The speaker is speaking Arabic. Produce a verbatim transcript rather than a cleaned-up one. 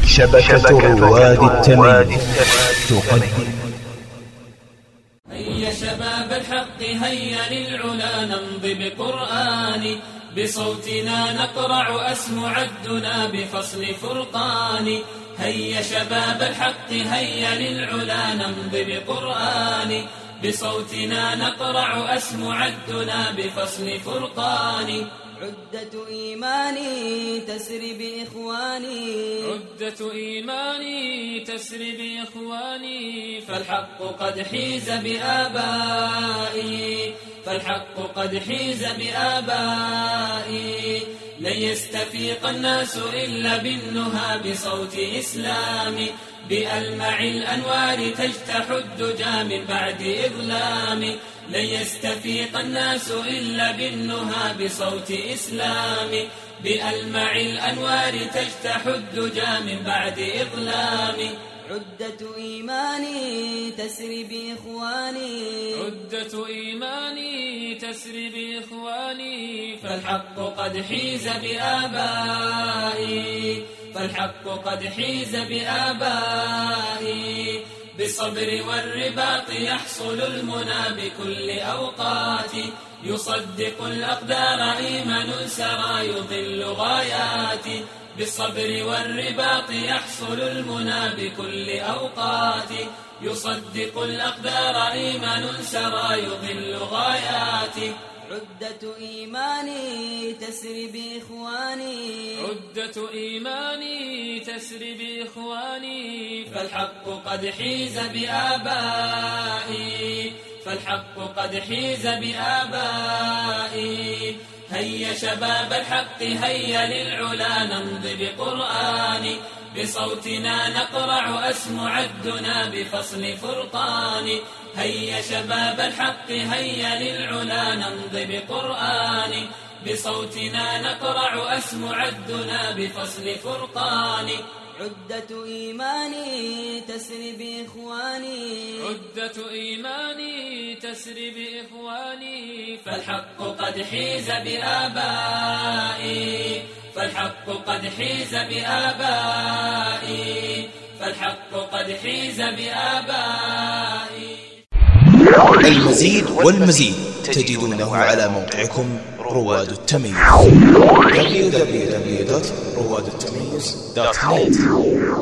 شبكة رواد التمييز تقدم. هيا شباب الحق هيا للعلا نمضي بقرآن، بصوتنا نقرع أسم عدنا بفصل فرقان. هيا شباب الحق هيا للعلا نمضي بقرآن، بصوتنا نقرع أسم عدنا بفصل فرقان. عدة إيماني تسري بإخواني، عدة إيماني تسري بإخواني، فالحق قد حيز بآبائي، فالحق قد حيز بآبائي. لن يستفيق الناس إلا بالنهى بصوت إسلامي، بألمع الأنوار تجتاح الدجى من بعد إظلام. لن يستفيق الناس إلا بالنهى بصوت إسلامي، بألمع الأنوار تجتاح الدجى من بعد إظلام. عدة إيماني تسري بإخواني، عدة إيماني تسري بإخواني، فالحق قد حيز بآبائي، فالحق قد حيز بآبائي. بالصبر والرباط يحصل المنى بكل أوقات، يصدق الأقدار إيمان سرى يضل غاياتي. بالصبر والرباط يحصل المنى بكل أوقات، يصدق الأقدار إيمان سرى يضل غاياتي. عدة إيماني تسري بإخواني، عدة إيماني تسري بإخواني، فالحق قد حيز بآبائي، فالحق قد حيز بآبائي. هيا شباب الحق هيا للعلا نمضي بقرآن، بصوتنا نقرع أسم عدنا بفصل فرقان. هيا شباب الحق هيا للعلا نمضي بقرآن، بصوتنا نقرع أسم عدنا بفصل فرقان. عدة إيماني تسري بإخواني، عدة إيماني تسري بإخواني، فالحق قد حيز بآبائي، فالحق قد حيز بآبائي، فالحق قد حيز بآبائي. المزيد والمزيد تجدونه على موقعكم رواد التمييز دبليو دبليو دبليو دوت رواد التمييز دوت نت.